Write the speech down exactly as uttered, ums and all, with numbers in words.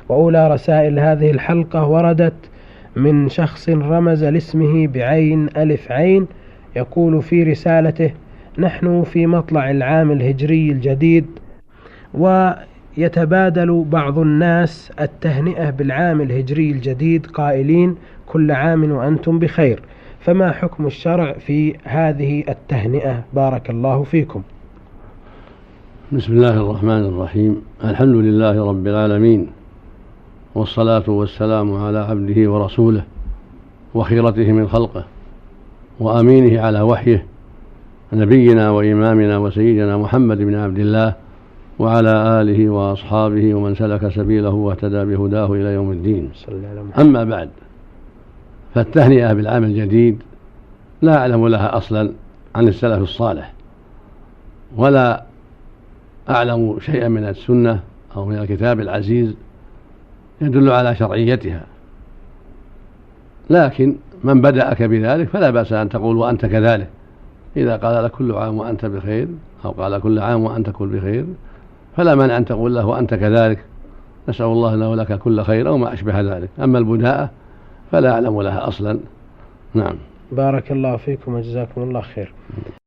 وأولى رسائل هذه الحلقة وردت من شخص رمز لاسمه بعين ألف عين، يقول في رسالته: نحن في مطلع العام الهجري الجديد، ويتبادل بعض الناس التهنئة بالعام الهجري الجديد قائلين: كل عام وأنتم بخير، فما حكم الشرع في هذه التهنئة؟ بارك الله فيكم. بسم الله الرحمن الرحيم. الحمد لله رب العالمين، والصلاة والسلام على عبده ورسوله وخيرته من خلقه وأمينه على وحيه، نبينا وإمامنا وسيدنا محمد بن عبد الله، وعلى آله وأصحابه ومن سلك سبيله واهتدى بهداه إلى يوم الدين. أما بعد، فالتهنئة بالعام الجديد لا أعلم لها أصلا عن السلف الصالح، ولا أعلم شيئا من السنة أو من الكتاب العزيز يدل على شرعيتها، لكن من بدأك بذلك فلا بأس أن تقول وأنت كذلك. إذا قال لك كل عام وأنت بخير، أو قال كل عام وأنت كل بخير، فلا مانع أن تقول له وأنت كذلك، نسأل الله لنا ولك كل خير أو ما أشبه ذلك. أما البداءة فلا أعلم لها أصلا. نعم. بارك الله فيكم وجزاكم الله خير.